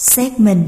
Xét mình.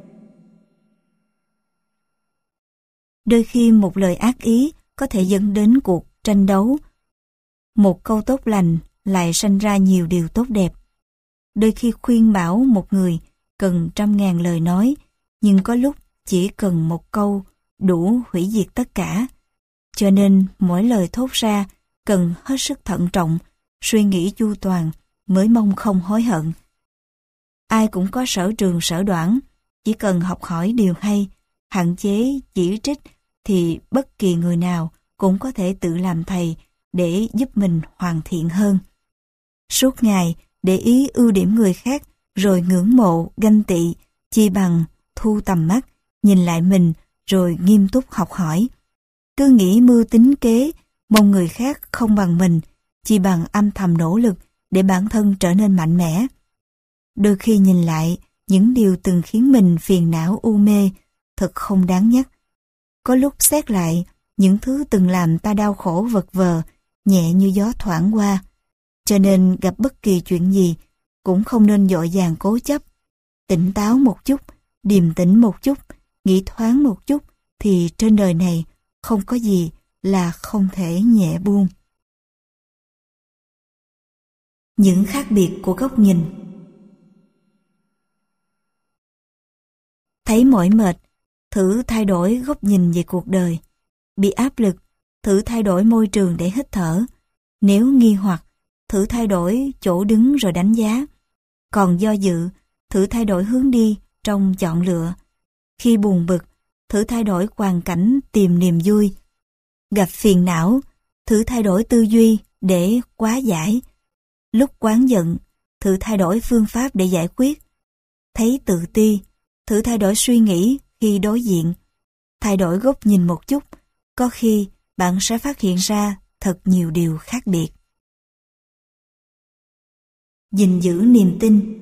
Đôi khi một lời ác ý có thể dẫn đến cuộc tranh đấu. Một câu tốt lành lại sanh ra nhiều điều tốt đẹp. Đôi khi khuyên bảo một người cần 100.000 lời nói, nhưng có lúc chỉ cần một câu đủ hủy diệt tất cả. Cho nên mỗi lời thốt ra cần hết sức thận trọng, suy nghĩ chu toàn mới mong không hối hận. Ai cũng có sở trường sở đoản, chỉ cần học hỏi điều hay, hạn chế chỉ trích thì bất kỳ người nào cũng có thể tự làm thầy để giúp mình hoàn thiện hơn. Suốt ngày để ý ưu điểm người khác rồi ngưỡng mộ, ganh tị, chi bằng thu tầm mắt, nhìn lại mình rồi nghiêm túc học hỏi. Cứ nghĩ mưu tính kế, mong người khác không bằng mình, chi bằng âm thầm nỗ lực để bản thân trở nên mạnh mẽ. Đôi khi nhìn lại, những điều từng khiến mình phiền não u mê, thật không đáng nhắc. Có lúc xét lại, những thứ từng làm ta đau khổ vật vờ, nhẹ như gió thoảng qua. Cho nên gặp bất kỳ chuyện gì, cũng không nên vội vàng cố chấp. Tỉnh táo một chút, điềm tĩnh một chút, nghĩ thoáng một chút, thì trên đời này không có gì là không thể nhẹ buông. Những khác biệt của góc nhìn. Thấy mỏi mệt, thử thay đổi góc nhìn về cuộc đời. Bị áp lực, thử thay đổi môi trường để hít thở. Nếu nghi hoặc, thử thay đổi chỗ đứng rồi đánh giá. Còn do dự, thử thay đổi hướng đi trong chọn lựa. Khi buồn bực, thử thay đổi hoàn cảnh tìm niềm vui. Gặp phiền não, thử thay đổi tư duy để hóa giải. Lúc oán giận, thử thay đổi phương pháp để giải quyết. Thấy tự ti, thử thay đổi suy nghĩ khi đối diện. Thay đổi góc nhìn một chút, có khi bạn sẽ phát hiện ra thật nhiều điều khác biệt. Gìn giữ niềm tin.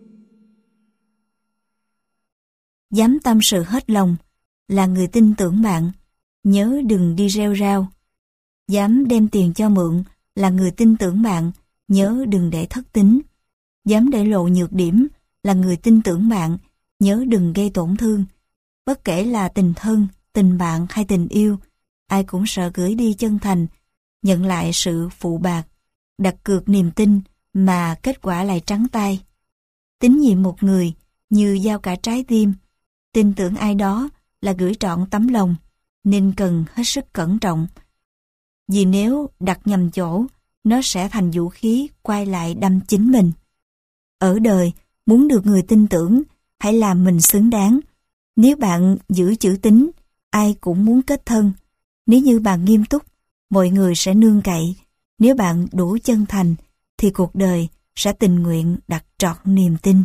Dám tâm sự hết lòng là người tin tưởng bạn, nhớ đừng đi rêu rao. Dám đem tiền cho mượn là người tin tưởng bạn, nhớ đừng để thất tín. Dám để lộ nhược điểm là người tin tưởng bạn, nhớ đừng gây tổn thương. Bất kể là tình thân, tình bạn hay tình yêu, ai cũng sợ gửi đi chân thành, nhận lại sự phụ bạc, đặt cược niềm tin mà kết quả lại trắng tay. Tín nhiệm một người như giao cả trái tim, tin tưởng ai đó là gửi trọn tấm lòng, nên cần hết sức cẩn trọng. Vì nếu đặt nhầm chỗ, nó sẽ thành vũ khí quay lại đâm chính mình. Ở đời, muốn được người tin tưởng, hãy làm mình xứng đáng. Nếu bạn giữ chữ tín, ai cũng muốn kết thân. Nếu như bạn nghiêm túc, mọi người sẽ nương cậy. Nếu bạn đủ chân thành, thì cuộc đời sẽ tình nguyện đặt trọn niềm tin.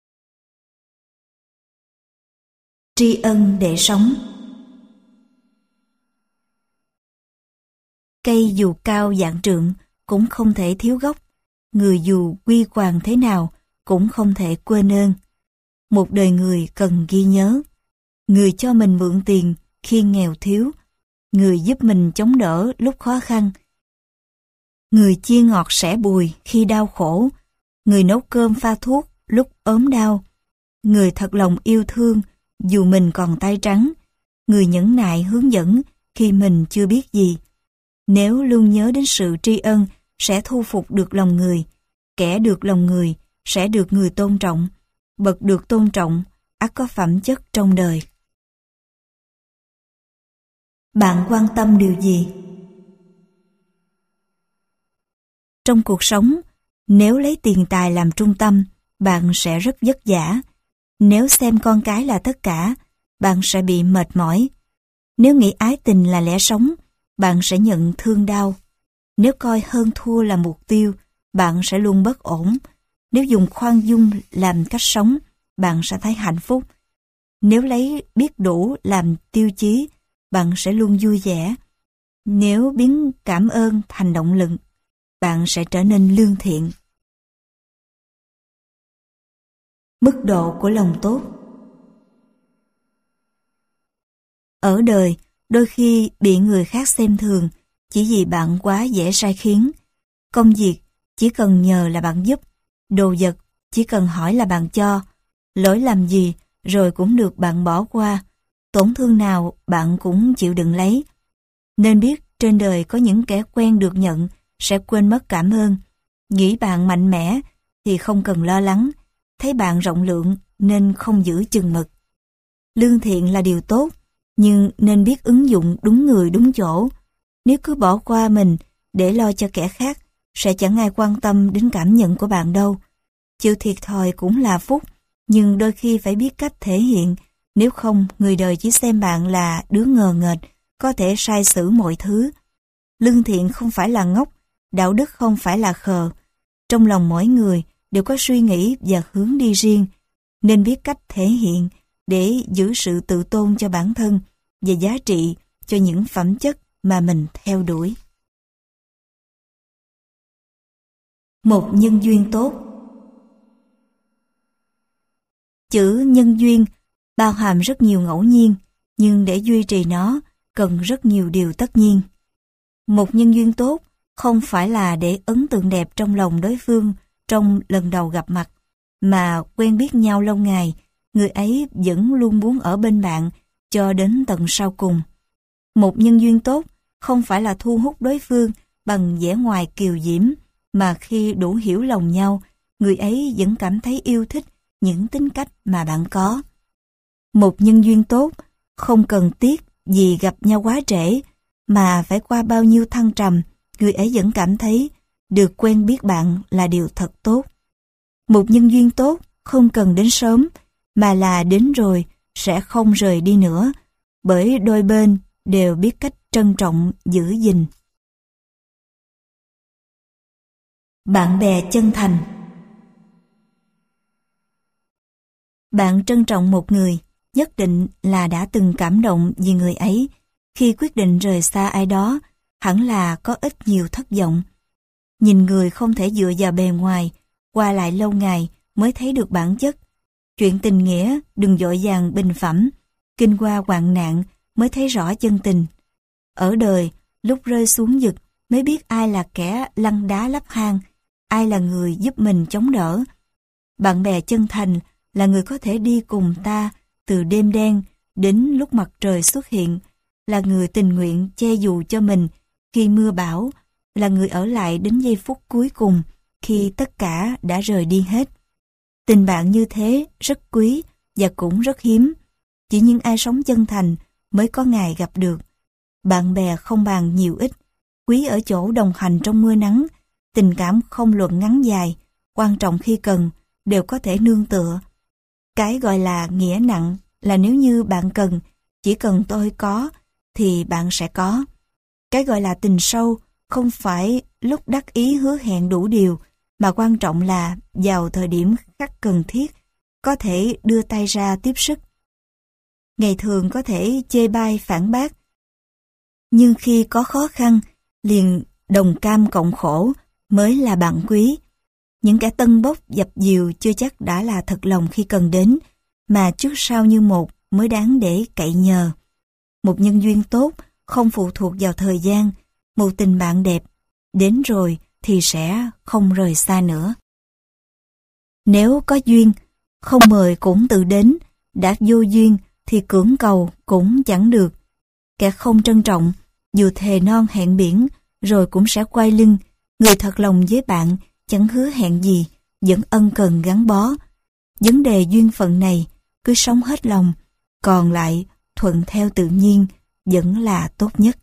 Tri ân để sống. Cây dù cao vạn trượng cũng không thể thiếu gốc. Người dù quy hoàng thế nào cũng không thể quên ơn. Một đời người cần ghi nhớ. Người cho mình mượn tiền khi nghèo thiếu. Người giúp mình chống đỡ lúc khó khăn. Người chia ngọt sẻ bùi khi đau khổ. Người nấu cơm pha thuốc lúc ốm đau. Người thật lòng yêu thương dù mình còn tay trắng. Người nhẫn nại hướng dẫn khi mình chưa biết gì. Nếu luôn nhớ đến sự tri ân sẽ thu phục được lòng người. Kẻ được lòng người sẽ được người tôn trọng. Bậc được tôn trọng ắt có phẩm chất trong đời. Bạn quan tâm điều gì? Trong cuộc sống, nếu lấy tiền tài làm trung tâm, bạn sẽ rất vất vả. Nếu xem con cái là tất cả, bạn sẽ bị mệt mỏi. Nếu nghĩ ái tình là lẽ sống, bạn sẽ nhận thương đau. Nếu coi hơn thua là mục tiêu, bạn sẽ luôn bất ổn. Nếu dùng khoan dung làm cách sống, bạn sẽ thấy hạnh phúc. Nếu lấy biết đủ làm tiêu chí, bạn sẽ luôn vui vẻ. Nếu biến cảm ơn thành động lực, bạn sẽ trở nên lương thiện. Mức độ của lòng tốt. Ở đời, đôi khi bị người khác xem thường chỉ vì bạn quá dễ sai khiến. Công việc chỉ cần nhờ là bạn giúp, đồ vật chỉ cần hỏi là bạn cho. Lỗi lầm gì rồi cũng được bạn bỏ qua, tổn thương nào bạn cũng chịu đựng lấy. Nên biết trên đời có những kẻ quen được nhận sẽ quên mất cảm ơn. Nghĩ bạn mạnh mẽ thì không cần lo lắng, thấy bạn rộng lượng nên không giữ chừng mực. Lương thiện là điều tốt, nhưng nên biết ứng dụng đúng người đúng chỗ. Nếu cứ bỏ qua mình để lo cho kẻ khác, sẽ chẳng ai quan tâm đến cảm nhận của bạn đâu. Chịu thiệt thòi cũng là phúc, nhưng đôi khi phải biết cách thể hiện, nếu không người đời chỉ xem bạn là đứa ngờ nghệch, có thể sai xử mọi thứ. Lương thiện không phải là ngốc, đạo đức không phải là khờ. Trong lòng mỗi người đều có suy nghĩ và hướng đi riêng, nên biết cách thể hiện để giữ sự tự tôn cho bản thân và giá trị cho những phẩm chất mà mình theo đuổi. Một nhân duyên tốt. Chữ nhân duyên bao hàm rất nhiều ngẫu nhiên, nhưng để duy trì nó cần rất nhiều điều tất nhiên. Một nhân duyên tốt không phải là để ấn tượng đẹp trong lòng đối phương trong lần đầu gặp mặt, mà quen biết nhau lâu ngày, người ấy vẫn luôn muốn ở bên bạn cho đến tận sau cùng. Một nhân duyên tốt không phải là thu hút đối phương bằng vẻ ngoài kiều diễm, mà khi đủ hiểu lòng nhau, người ấy vẫn cảm thấy yêu thích những tính cách mà bạn có. Một nhân duyên tốt không cần tiếc vì gặp nhau quá trễ, mà phải qua bao nhiêu thăng trầm, người ấy vẫn cảm thấy được quen biết bạn là điều thật tốt. Một nhân duyên tốt không cần đến sớm, mà là đến rồi sẽ không rời đi nữa, bởi đôi bên đều biết cách trân trọng giữ gìn. Bạn bè chân thành. Bạn trân trọng một người, nhất định là đã từng cảm động vì người ấy. Khi quyết định rời xa ai đó, hẳn là có ít nhiều thất vọng. Nhìn người không thể dựa vào bề ngoài, qua lại lâu ngày mới thấy được bản chất. Chuyện tình nghĩa đừng vội vàng bình phẩm, kinh qua hoạn nạn mới thấy rõ chân tình. Ở đời, lúc rơi xuống vực mới biết ai là kẻ lăn đá lấp hang, ai là người giúp mình chống đỡ. Bạn bè chân thành là người có thể đi cùng ta từ đêm đen đến lúc mặt trời xuất hiện, là người tình nguyện che dù cho mình khi mưa bão, là người ở lại đến giây phút cuối cùng khi tất cả đã rời đi hết. Tình bạn như thế rất quý và cũng rất hiếm. Chỉ những ai sống chân thành mới có ngày gặp được. Bạn bè không bàn nhiều ít, quý ở chỗ đồng hành trong mưa nắng, tình cảm không luận ngắn dài, quan trọng khi cần, đều có thể nương tựa. Cái gọi là nghĩa nặng là nếu như bạn cần, chỉ cần tôi có, thì bạn sẽ có. Cái gọi là tình sâu không phải lúc đắc ý hứa hẹn đủ điều, mà quan trọng là vào thời điểm khắc cần thiết, có thể đưa tay ra tiếp sức. Ngày thường có thể chê bai phản bác, nhưng khi có khó khăn, liền đồng cam cộng khổ mới là bạn quý. Những kẻ tân bốc dập dìu chưa chắc đã là thật lòng khi cần đến, mà trước sau như một mới đáng để cậy nhờ. Một nhân duyên tốt không phụ thuộc vào thời gian, một tình bạn đẹp, đến rồi thì sẽ không rời xa nữa. Nếu có duyên, không mời cũng tự đến, đã vô duyên thì cưỡng cầu cũng chẳng được. Kẻ không trân trọng, dù thề non hẹn biển, rồi cũng sẽ quay lưng. Người thật lòng với bạn chẳng hứa hẹn gì, vẫn ân cần gắn bó. Vấn đề duyên phận này, cứ sống hết lòng, còn lại thuận theo tự nhiên vẫn là tốt nhất.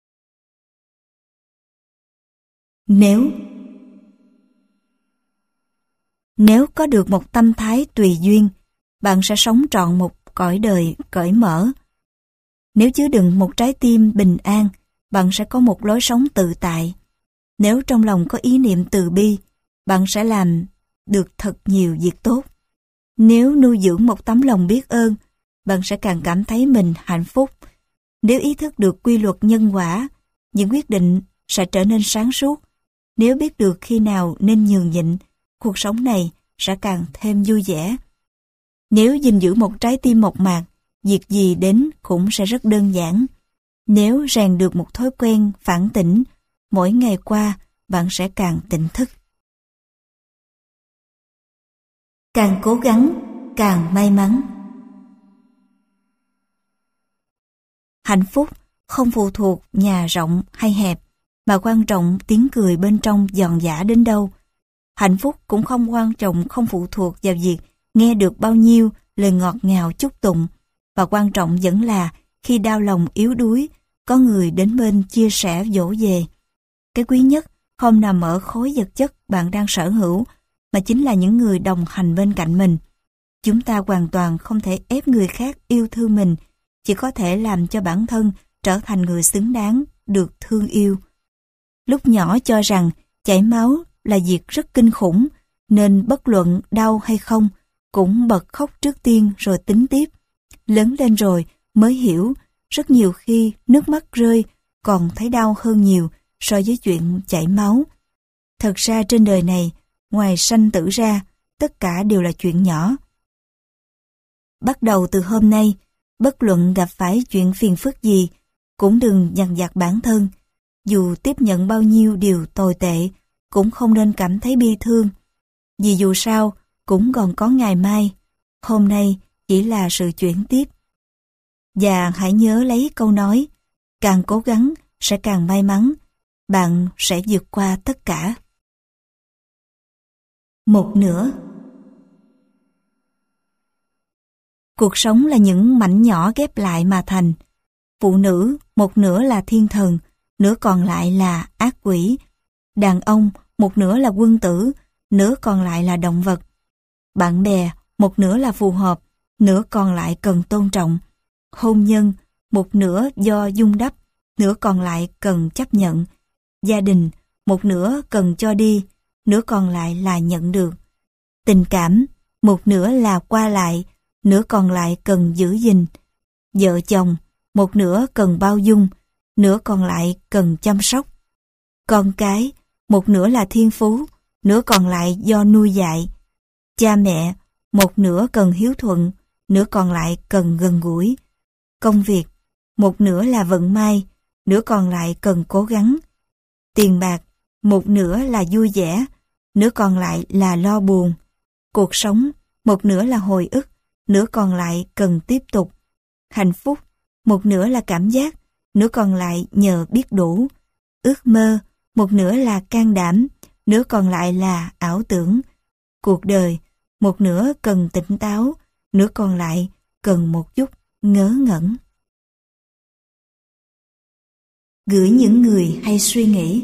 Nếu có được một tâm thái tùy duyên, bạn sẽ sống trọn một cõi đời cởi mở. Nếu chứa đựng một trái tim bình an, bạn sẽ có một lối sống tự tại. Nếu trong lòng có ý niệm từ bi, bạn sẽ làm được thật nhiều việc tốt. Nếu nuôi dưỡng một tấm lòng biết ơn, bạn sẽ càng cảm thấy mình hạnh phúc. Nếu ý thức được quy luật nhân quả, những quyết định sẽ trở nên sáng suốt. Nếu biết được khi nào nên nhường nhịn, cuộc sống này sẽ càng thêm vui vẻ. Nếu gìn giữ một trái tim mộc mạc, việc gì đến cũng sẽ rất đơn giản. Nếu rèn được một thói quen phản tỉnh, mỗi ngày qua bạn sẽ càng tỉnh thức. Càng cố gắng, càng may mắn. Hạnh phúc không phụ thuộc nhà rộng hay hẹp, mà quan trọng tiếng cười bên trong giòn giã đến đâu. Hạnh phúc cũng không quan trọng, không phụ thuộc vào việc nghe được bao nhiêu lời ngọt ngào chúc tụng, và quan trọng vẫn là khi đau lòng yếu đuối, có người đến bên chia sẻ dỗ về. Cái quý nhất không nằm ở khối vật chất bạn đang sở hữu, mà chính là những người đồng hành bên cạnh mình. Chúng ta hoàn toàn không thể ép người khác yêu thương mình, chỉ có thể làm cho bản thân trở thành người xứng đáng được thương yêu. Lúc nhỏ cho rằng chảy máu là việc rất kinh khủng, nên bất luận đau hay không, cũng bật khóc trước tiên rồi tính tiếp. Lớn lên rồi mới hiểu, rất nhiều khi nước mắt rơi còn thấy đau hơn nhiều so với chuyện chảy máu. Thật ra trên đời này, ngoài sanh tử ra, tất cả đều là chuyện nhỏ. Bắt đầu từ hôm nay, bất luận gặp phải chuyện phiền phức gì, cũng đừng dằn vặt bản thân. Dù tiếp nhận bao nhiêu điều tồi tệ, cũng không nên cảm thấy bi thương. Vì dù sao, cũng còn có ngày mai. Hôm nay chỉ là sự chuyển tiếp. Và hãy nhớ lấy câu nói, càng cố gắng sẽ càng may mắn, bạn sẽ vượt qua tất cả. Một nửa. Cuộc sống là những mảnh nhỏ ghép lại mà thành. Phụ nữ, một nửa là thiên thần, nửa còn lại là ác quỷ. Đàn ông, một nửa là quân tử, nửa còn lại là động vật. Bạn bè, một nửa là phù hợp, nửa còn lại cần tôn trọng. Hôn nhân, một nửa do dung đắp, nửa còn lại cần chấp nhận. Gia đình, một nửa cần cho đi, nửa còn lại là nhận được. Tình cảm, một nửa là qua lại, nửa còn lại cần giữ gìn. Vợ chồng, một nửa cần bao dung, nửa còn lại cần chăm sóc. Con cái, một nửa là thiên phú, nửa còn lại do nuôi dạy. Cha mẹ, một nửa cần hiếu thuận, nửa còn lại cần gần gũi. Công việc, một nửa là vận may, nửa còn lại cần cố gắng. Tiền bạc, một nửa là vui vẻ, nửa còn lại là lo buồn. Cuộc sống, một nửa là hồi ức, nửa còn lại cần tiếp tục. Hạnh phúc, một nửa là cảm giác, nửa còn lại nhờ biết đủ. Ước mơ, một nửa là can đảm, nửa còn lại là ảo tưởng. Cuộc đời, một nửa cần tỉnh táo, nửa còn lại cần một chút ngớ ngẩn. Gửi những người hay suy nghĩ.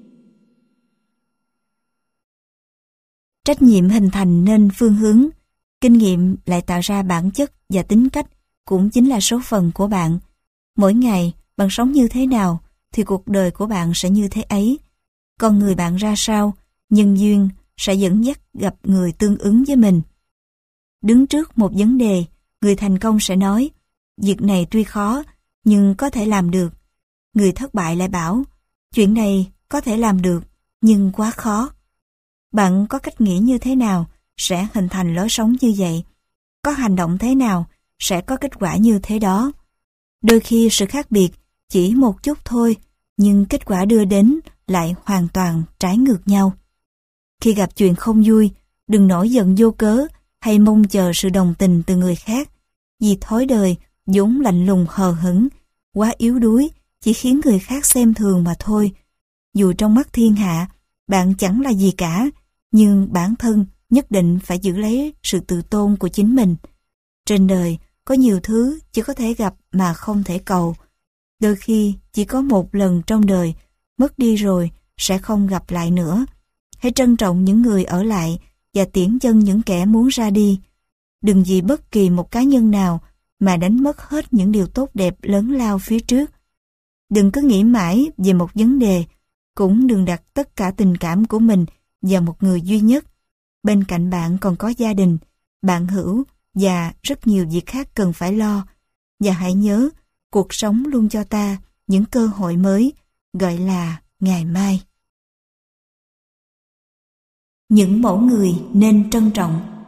Trách nhiệm hình thành nên phương hướng, kinh nghiệm lại tạo ra bản chất và tính cách cũng chính là số phận của bạn. Mỗi ngày bạn sống như thế nào thì cuộc đời của bạn sẽ như thế ấy. Con người bạn ra sao, nhân duyên sẽ dẫn dắt gặp người tương ứng với mình. Đứng trước một vấn đề, người thành công sẽ nói, việc này tuy khó, nhưng có thể làm được. Người thất bại lại bảo, chuyện này có thể làm được, nhưng quá khó. Bạn có cách nghĩ như thế nào sẽ hình thành lối sống như vậy. Có hành động thế nào sẽ có kết quả như thế đó. Đôi khi sự khác biệt chỉ một chút thôi, nhưng kết quả đưa đến lại hoàn toàn trái ngược nhau. Khi gặp chuyện không vui, đừng nổi giận vô cớ hay mong chờ sự đồng tình từ người khác. Vì thói đời vốn lạnh lùng hờ hững, quá yếu đuối chỉ khiến người khác xem thường mà thôi. Dù trong mắt thiên hạ, bạn chẳng là gì cả, nhưng bản thân nhất định phải giữ lấy sự tự tôn của chính mình. Trên đời có nhiều thứ chỉ có thể gặp mà không thể cầu. Đôi khi chỉ có một lần trong đời, mất đi rồi sẽ không gặp lại nữa. Hãy trân trọng những người ở lại và tiễn chân những kẻ muốn ra đi. Đừng vì bất kỳ một cá nhân nào mà đánh mất hết những điều tốt đẹp lớn lao phía trước. Đừng cứ nghĩ mãi về một vấn đề, cũng đừng đặt tất cả tình cảm của mình vào một người duy nhất. Bên cạnh bạn còn có gia đình, bạn hữu và rất nhiều việc khác cần phải lo. Và hãy nhớ, cuộc sống luôn cho ta những cơ hội mới, gọi là ngày mai. Những mẫu người nên trân trọng.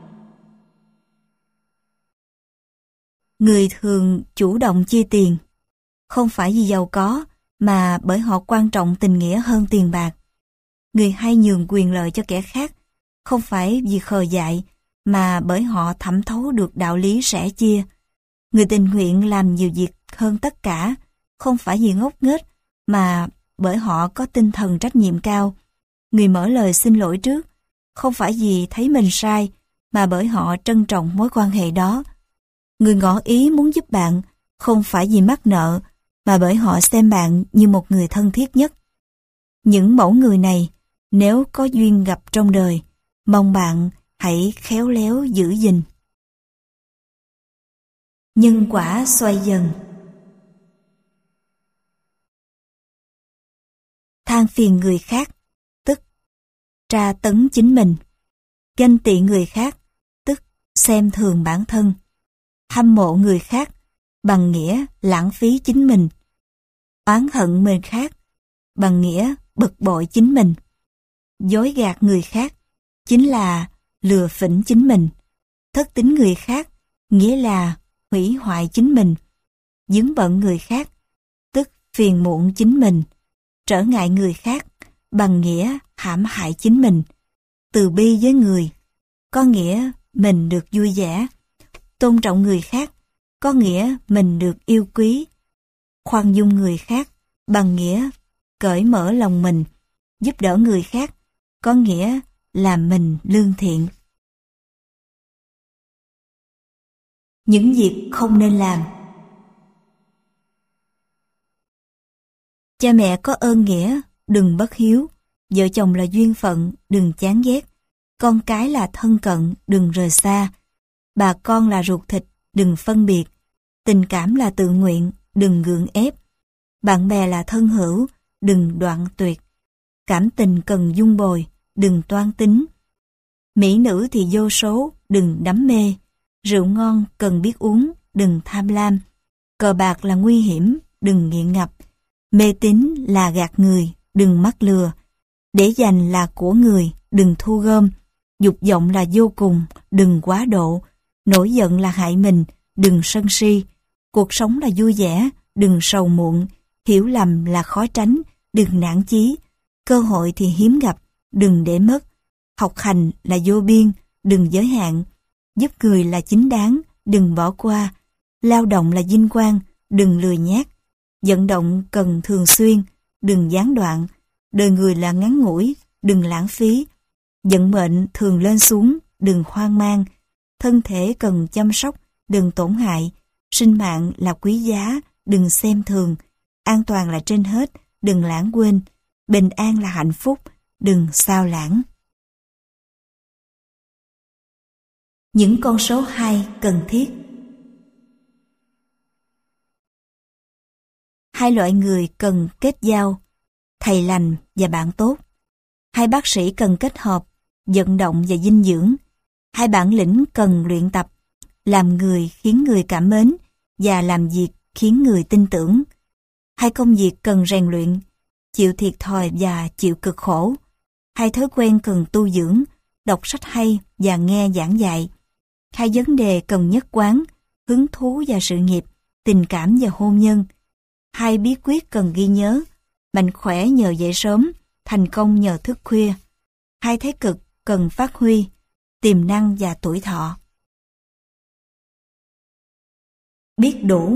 Người thường chủ động chi tiền, không phải vì giàu có, mà bởi họ quan trọng tình nghĩa hơn tiền bạc. Người hay nhường quyền lợi cho kẻ khác, không phải vì khờ dại, mà bởi họ thẩm thấu được đạo lý sẻ chia. Người tình nguyện làm nhiều việc hơn tất cả, không phải vì ngốc nghếch, mà bởi họ có tinh thần trách nhiệm cao. Người mở lời xin lỗi trước, không phải vì thấy mình sai, mà bởi họ trân trọng mối quan hệ đó. Người ngỏ ý muốn giúp bạn, không phải vì mắc nợ, mà bởi họ xem bạn như một người thân thiết nhất. Những mẫu người này, nếu có duyên gặp trong đời, mong bạn hãy khéo léo giữ gìn. Nhân quả xoay dần. Than phiền người khác, tức tra tấn chính mình. Ganh tị người khác, tức xem thường bản thân. Hâm mộ người khác, bằng nghĩa lãng phí chính mình. Oán hận người khác, bằng nghĩa bực bội chính mình. Dối gạt người khác, chính là lừa phỉnh chính mình. Thất tín người khác, nghĩa là hủy hoại chính mình. Dướng bận người khác, tức phiền muộn chính mình. Trở ngại người khác, bằng nghĩa hãm hại chính mình. Từ bi với người, có nghĩa mình được vui vẻ. Tôn trọng người khác, có nghĩa mình được yêu quý. Khoan dung người khác, bằng nghĩa cởi mở lòng mình. Giúp đỡ người khác, có nghĩa là mình lương thiện. Những việc không nên làm. Cha mẹ có ơn nghĩa, đừng bất hiếu. Vợ chồng là duyên phận, đừng chán ghét. Con cái là thân cận, đừng rời xa. Bà con là ruột thịt, đừng phân biệt. Tình cảm là tự nguyện, đừng gượng ép. Bạn bè là thân hữu, đừng đoạn tuyệt. Cảm tình cần dung bồi, đừng toan tính. Mỹ nữ thì vô số, đừng đắm mê. Rượu ngon cần biết uống, đừng tham lam. Cờ bạc là nguy hiểm, đừng nghiện ngập. Mê tín là gạt người, đừng mắc lừa. Để dành là của người, đừng thu gom. Dục vọng là vô cùng, đừng quá độ. Nổi giận là hại mình, đừng sân si. Cuộc sống là vui vẻ, đừng sầu muộn. Hiểu lầm là khó tránh, đừng nản chí. Cơ hội thì hiếm gặp, đừng để mất. Học hành là vô biên, đừng giới hạn. Giúp người là chính đáng, đừng bỏ qua. Lao động là vinh quang, đừng lười nhác. Vận động cần thường xuyên, đừng gián đoạn. Đời người là ngắn ngủi, đừng lãng phí. Vận mệnh thường lên xuống, đừng hoang mang. Thân thể cần chăm sóc, đừng tổn hại. Sinh mạng là quý giá, đừng xem thường. An toàn là trên hết, đừng lãng quên. Bình an là hạnh phúc, đừng sao lãng. Những con số 2 cần thiết. Hai loại người cần kết giao, thầy lành và bạn tốt. Hai bác sĩ cần kết hợp, vận động và dinh dưỡng. Hai bản lĩnh cần luyện tập, làm người khiến người cảm mến và làm việc khiến người tin tưởng. Hai công việc cần rèn luyện, chịu thiệt thòi và chịu cực khổ. Hai thói quen cần tu dưỡng, đọc sách hay và nghe giảng dạy. Hai vấn đề cần nhất quán, hứng thú và sự nghiệp, tình cảm và hôn nhân. Hai bí quyết cần ghi nhớ, mạnh khỏe nhờ dậy sớm, thành công nhờ thức khuya. Hai thế cực cần phát huy, tiềm năng và tuổi thọ. Biết đủ.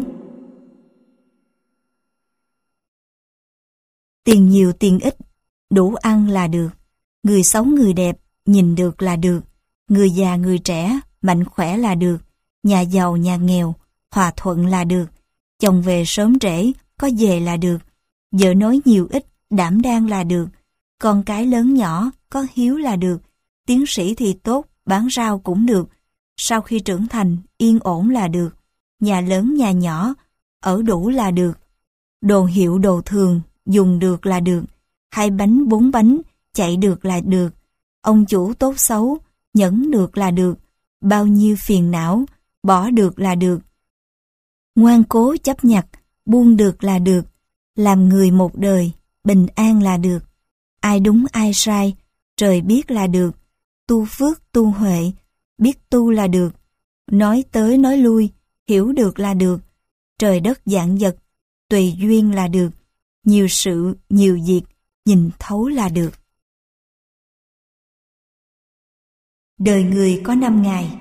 Tiền nhiều tiền ít, đủ ăn là được. Người xấu người đẹp, nhìn được là được. Người già người trẻ, mạnh khỏe là được. Nhà giàu nhà nghèo, hòa thuận là được. Chồng về sớm trễ, có về là được. Vợ nói nhiều ít, đảm đang là được. Con cái lớn nhỏ, có hiếu là được. Tiến sĩ thì tốt, bán rau cũng được. Sau khi trưởng thành, yên ổn là được. Nhà lớn nhà nhỏ, ở đủ là được. Đồ hiệu đồ thường, dùng được là được. 2 bánh 4 bánh, chạy được là được. Ông chủ tốt xấu, nhẫn được là được. Bao nhiêu phiền não, bỏ được là được. Ngoan cố chấp nhặt, buông được là được. Làm người một đời, bình an là được. Ai đúng ai sai, trời biết là được. Tu phước tu huệ, biết tu là được. Nói tới nói lui, hiểu được là được. Trời đất vạn vật, tùy duyên là được. Nhiều sự, nhiều việc, nhìn thấu là được. Đời người có 5 ngày.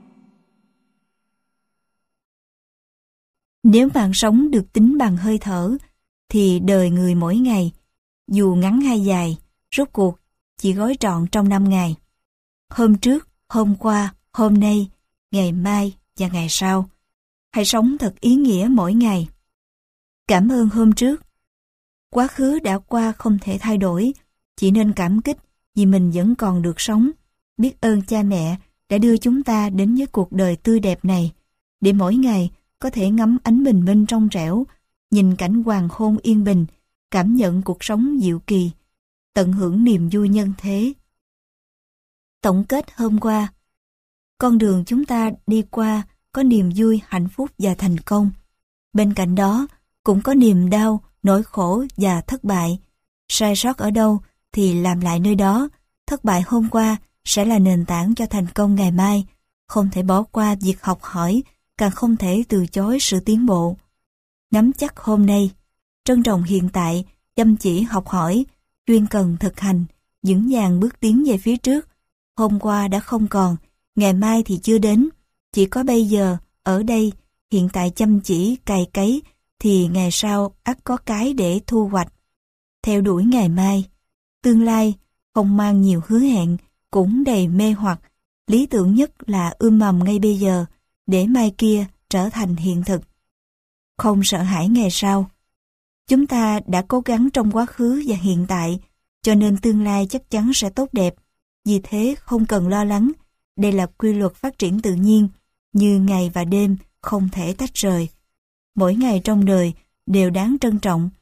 Nếu bạn sống được tính bằng hơi thở, thì đời người mỗi ngày, dù ngắn hay dài, rốt cuộc chỉ gói trọn trong 5 ngày. Hôm trước, hôm qua, hôm nay, ngày mai và ngày sau. Hãy sống thật ý nghĩa mỗi ngày. Cảm ơn hôm trước. Quá khứ đã qua không thể thay đổi, chỉ nên cảm kích vì mình vẫn còn được sống. Biết ơn cha mẹ đã đưa chúng ta đến với cuộc đời tươi đẹp này, để mỗi ngày có thể ngắm ánh bình minh trong trẻo, nhìn cảnh hoàng hôn yên bình, cảm nhận cuộc sống diệu kỳ, tận hưởng niềm vui nhân thế. Tổng kết hôm qua, con đường chúng ta đi qua có niềm vui, hạnh phúc và thành công. Bên cạnh đó, cũng có niềm đau, nỗi khổ và thất bại. Sai sót ở đâu thì làm lại nơi đó. Thất bại hôm qua sẽ là nền tảng cho thành công ngày mai. Không thể bỏ qua việc học hỏi, càng không thể từ chối sự tiến bộ. Nắm chắc hôm nay, trân trọng hiện tại, chăm chỉ học hỏi, chuyên cần thực hành, vững vàng bước tiến về phía trước. Hôm qua đã không còn, ngày mai thì chưa đến. Chỉ có bây giờ, ở đây, hiện tại chăm chỉ, cày cấy, thì ngày sau ắt có cái để thu hoạch. Theo đuổi ngày mai, tương lai không mang nhiều hứa hẹn, cũng đầy mê hoặc. Lý tưởng nhất là mầm ngay bây giờ, để mai kia trở thành hiện thực. Không sợ hãi ngày sau. Chúng ta đã cố gắng trong quá khứ và hiện tại, cho nên tương lai chắc chắn sẽ tốt đẹp. Vì thế không cần lo lắng. Đây là quy luật phát triển tự nhiên, như ngày và đêm không thể tách rời. Mỗi ngày trong đời đều đáng trân trọng.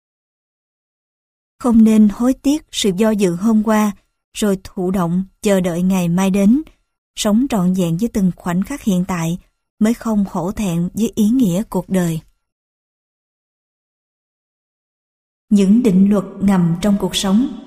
Không nên hối tiếc sự do dự hôm qua, rồi thụ động chờ đợi ngày mai đến. Sống trọn vẹn với từng khoảnh khắc hiện tại mới không hổ thẹn với ý nghĩa cuộc đời. Những định luật ngầm trong cuộc sống.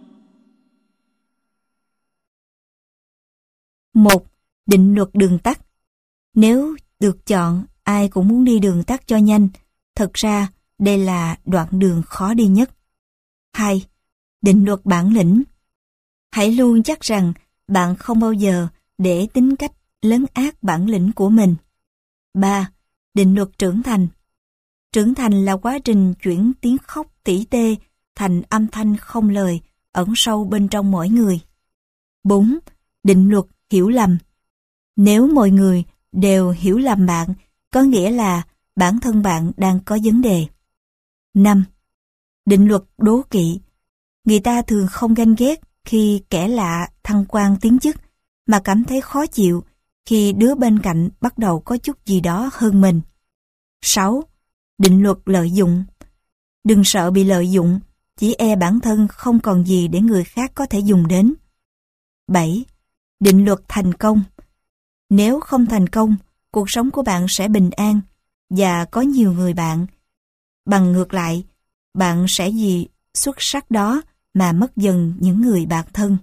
1. Định luật đường tắt. Nếu được chọn, ai cũng muốn đi đường tắt cho nhanh. Thật ra, đây là đoạn đường khó đi nhất. 2. Định luật bản lĩnh. Hãy luôn chắc rằng bạn không bao giờ để tính cách lấn át bản lĩnh của mình. 3. Định luật trưởng thành. Trưởng thành là quá trình chuyển tiếng khóc tỉ tê thành âm thanh không lời ẩn sâu bên trong mỗi người. 4. Định luật hiểu lầm. Nếu mọi người đều hiểu lầm bạn, có nghĩa là bản thân bạn đang có vấn đề. 5. Định luật đố kỵ. Người ta thường không ganh ghét khi kẻ lạ thăng quan tiến chức, mà cảm thấy khó chịu khi đứa bên cạnh bắt đầu có chút gì đó hơn mình. 6. Định luật lợi dụng. Đừng sợ bị lợi dụng, chỉ e bản thân không còn gì để người khác có thể dùng đến. 7. Định luật thành công. Nếu không thành công, cuộc sống của bạn sẽ bình an và có nhiều người bạn. Bằng ngược lại, bạn sẽ vì xuất sắc đó mà mất dần những người bạn thân.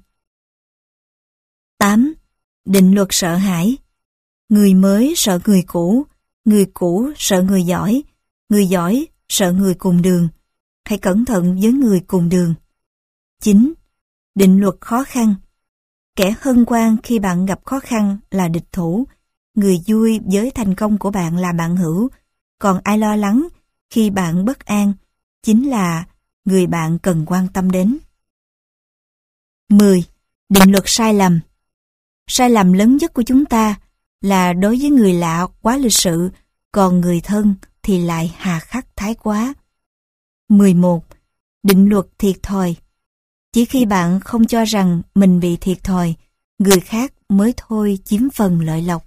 8. Định luật sợ hãi. Người mới sợ người cũ sợ người giỏi sợ người cùng đường. Hãy cẩn thận với người cùng đường. 9. Định luật khó khăn. Kẻ hân hoan khi bạn gặp khó khăn là địch thủ, người vui với thành công của bạn là bạn hữu, còn ai lo lắng khi bạn bất an chính là người bạn cần quan tâm đến. 10. Định luật sai lầm. Sai lầm lớn nhất của chúng ta là đối với người lạ quá lịch sự, còn người thân thì lại hà khắc thái quá. 11. Định luật thiệt thòi. Chỉ khi bạn không cho rằng mình bị thiệt thòi, người khác mới thôi chiếm phần lợi lộc.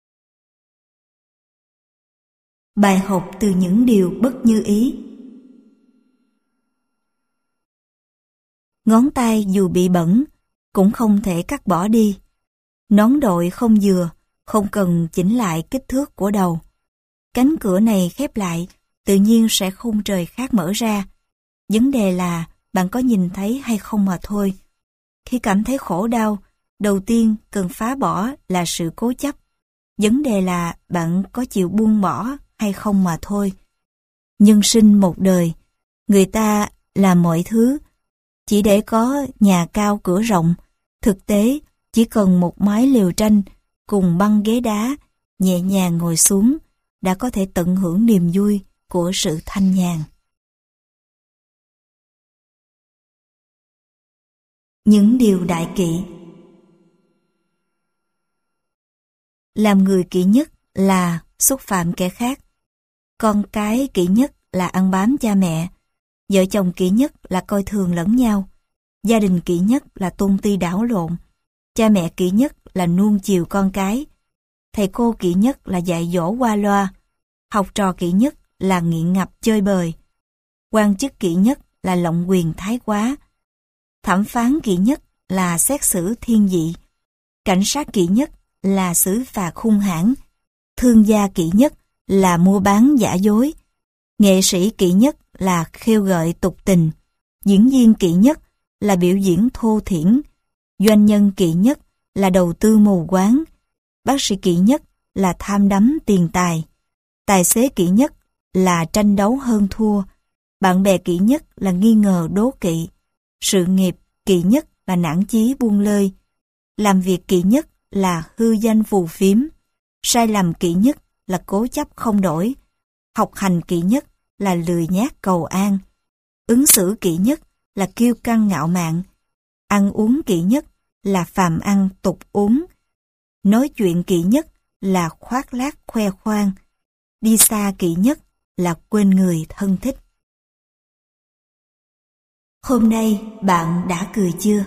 Bài học từ những điều bất như ý. Ngón tay dù bị bẩn, cũng không thể cắt bỏ đi. Nón đội không vừa, không cần chỉnh lại kích thước của đầu. Cánh cửa này khép lại, tự nhiên sẽ khung trời khác mở ra. Vấn đề là bạn có nhìn thấy hay không mà thôi. Khi cảm thấy khổ đau, đầu tiên cần phá bỏ là sự cố chấp. Vấn đề là bạn có chịu buông bỏ hay không mà thôi. Nhân sinh một đời, người ta làm mọi thứ chỉ để có nhà cao cửa rộng. Thực tế, Chỉ cần một mái lều tranh cùng băng ghế đá, nhẹ nhàng ngồi xuống, đã có thể tận hưởng niềm vui của sự thanh nhàn. Những điều đại kỵ. Làm người kỵ nhất là xúc phạm kẻ khác. Con cái kỵ nhất là ăn bám cha mẹ. Vợ chồng kỵ nhất là coi thường lẫn nhau. Gia đình kỵ nhất là tôn ti đảo lộn. Cha mẹ kỵ nhất là nuông chiều con cái. Thầy cô kỵ nhất là dạy dỗ qua loa. Học trò kỵ nhất là nghiện ngập chơi bời. Quan chức kỵ nhất là lộng quyền thái quá. Thẩm phán kỵ nhất là xét xử thiên vị. Cảnh sát kỵ nhất là xử phạt hung hãn. Thương gia kỵ nhất là mua bán giả dối. Nghệ sĩ kỵ nhất là khêu gợi tục tình. Diễn viên kỵ nhất là biểu diễn thô thiển. Doanh nhân kỵ nhất là đầu tư mù quáng. Bác sĩ kỵ nhất là tham đắm tiền tài. Tài xế kỵ nhất là tranh đấu hơn thua. Bạn bè kỵ nhất là nghi ngờ đố kỵ. Sự nghiệp kỵ nhất là nản chí buông lơi. Làm việc kỵ nhất là hư danh phù phiếm. Sai lầm kỵ nhất là cố chấp không đổi. Học hành kỵ nhất là lười nhác cầu an. Ứng xử kỵ nhất là kiêu căng ngạo mạn. Ăn uống kỵ nhất là phàm ăn tục uống. Nói chuyện kỵ nhất là khoác lác khoe khoang. Đi xa kỵ nhất là quên người thân thích. Hôm nay bạn đã cười chưa?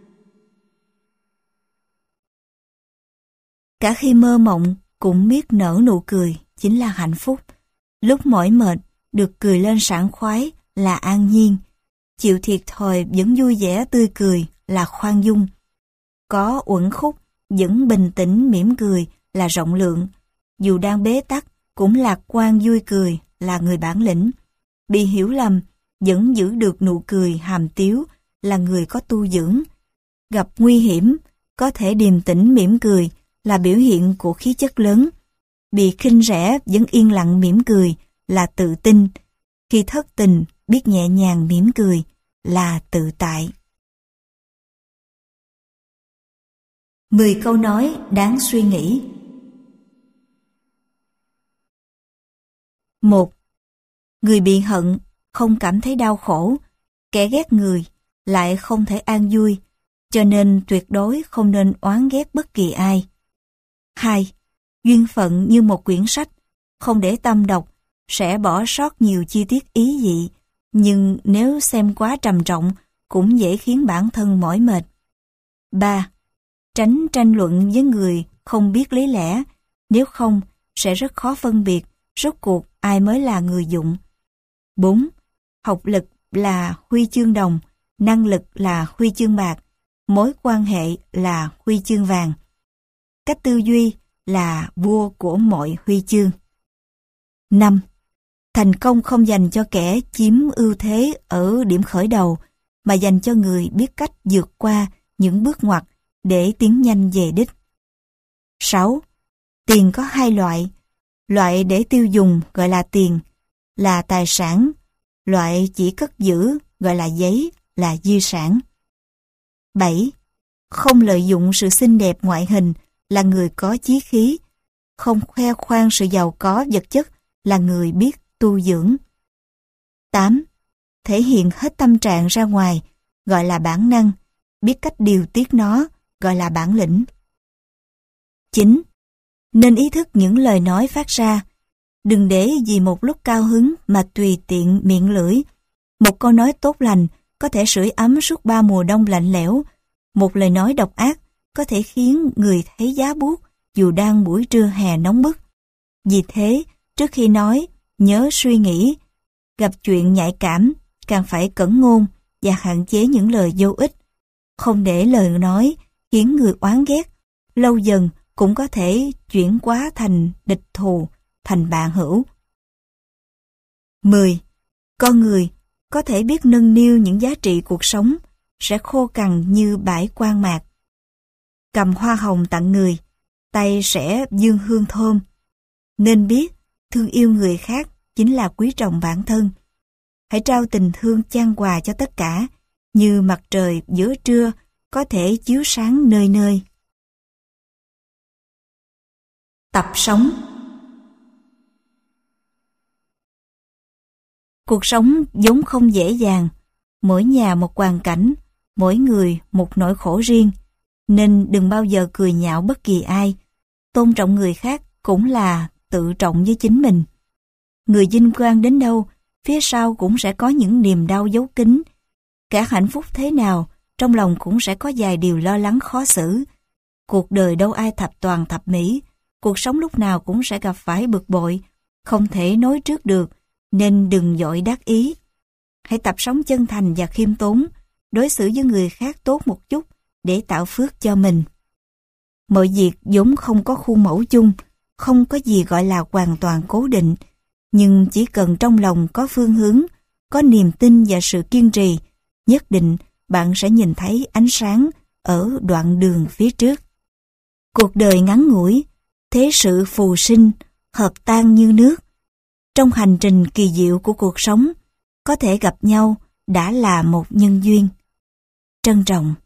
Cả khi mơ mộng cũng biết nở nụ cười chính là hạnh phúc. Lúc mỏi mệt được cười lên sảng khoái là an nhiên. Chịu thiệt thòi vẫn vui vẻ tươi cười là khoan dung. Có uẩn khúc vẫn bình tĩnh mỉm cười là rộng lượng. Dù đang bế tắc cũng lạc quan vui cười là người bản lĩnh. Bị hiểu lầm vẫn giữ được nụ cười hàm tiếu là người có tu dưỡng. Gặp nguy hiểm có thể điềm tĩnh mỉm cười là biểu hiện của khí chất lớn. Bị khinh rẻ vẫn yên lặng mỉm cười là tự tin. Khi thất tình biết nhẹ nhàng mỉm cười là tự tại. 10 câu nói đáng suy nghĩ. 1. Người bị hận không cảm thấy đau khổ, kẻ ghét người lại không thể an vui, cho nên tuyệt đối không nên oán ghét bất kỳ ai. 2. Duyên phận như một quyển sách, không để tâm đọc, sẽ bỏ sót nhiều chi tiết ý dị, nhưng nếu xem quá trầm trọng cũng dễ khiến bản thân mỏi mệt. 3. Tránh tranh luận với người không biết lý lẽ, nếu không sẽ rất khó phân biệt rốt cuộc ai mới là người dụng. 4. Học lực là huy chương đồng, năng lực là huy chương bạc, mối quan hệ là huy chương vàng. Cách tư duy là vua của mọi huy chương. 5. Thành công không dành cho kẻ chiếm ưu thế ở điểm khởi đầu, mà dành cho người biết cách vượt qua những bước ngoặt để tiến nhanh về đích. 6. Tiền có 2 loại. Loại để tiêu dùng gọi là tiền, là tài sản. Loại chỉ cất giữ gọi là giấy, là di sản. 7. Không lợi dụng sự xinh đẹp ngoại hình là người có chí khí. Không khoe khoang sự giàu có vật chất là người biết tu dưỡng. 8. Thể hiện hết tâm trạng ra ngoài gọi là bản năng, biết cách điều tiết nó gọi là bản lĩnh. 9. Nên ý thức những lời nói phát ra. Đừng để vì một lúc cao hứng mà tùy tiện miệng lưỡi. Một câu nói tốt lành có thể sưởi ấm suốt 3 mùa đông lạnh lẽo. Một lời nói độc ác có thể khiến người thấy giá buốt dù đang buổi trưa hè nóng bức. Vì thế, trước khi nói, nhớ suy nghĩ. Gặp chuyện nhạy cảm, càng phải cẩn ngôn và hạn chế những lời vô ích. Không để lời nói khiến người oán ghét, lâu dần cũng có thể chuyển hóa thành địch thù, thành bạn hữu. 10. Con người có thể biết nâng niu những giá trị cuộc sống, sẽ khô cằn như bãi quang mạc. Cầm hoa hồng tặng người, tay sẽ dương hương thơm. Nên biết, thương yêu người khác chính là quý trọng bản thân. Hãy trao tình thương chan hòa cho tất cả, như mặt trời giữa trưa có thể chiếu sáng nơi nơi. Tập sống. Cuộc sống vốn không dễ dàng, mỗi nhà một hoàn cảnh, mỗi người một nỗi khổ riêng, nên đừng bao giờ cười nhạo bất kỳ ai. Tôn trọng người khác cũng là tự trọng với chính mình. Người vinh quang đến đâu, phía sau cũng sẽ có những niềm đau giấu kín. Cả hạnh phúc thế nào, trong lòng cũng sẽ có vài điều lo lắng khó xử. Cuộc đời đâu ai thập toàn thập mỹ, cuộc sống lúc nào cũng sẽ gặp phải bực bội, không thể nói trước được, nên đừng vội đắc ý. Hãy tập sống chân thành và khiêm tốn, đối xử với người khác tốt một chút để tạo phước cho mình. Mọi việc vốn không có khuôn mẫu chung, không có gì gọi là hoàn toàn cố định, nhưng chỉ cần trong lòng có phương hướng, có niềm tin và sự kiên trì, nhất định bạn sẽ nhìn thấy ánh sáng ở đoạn đường phía trước. Cuộc đời ngắn ngủi, thế sự phù sinh, hợp tan như nước. Trong hành trình kỳ diệu của cuộc sống, có thể gặp nhau đã là một nhân duyên. Trân trọng.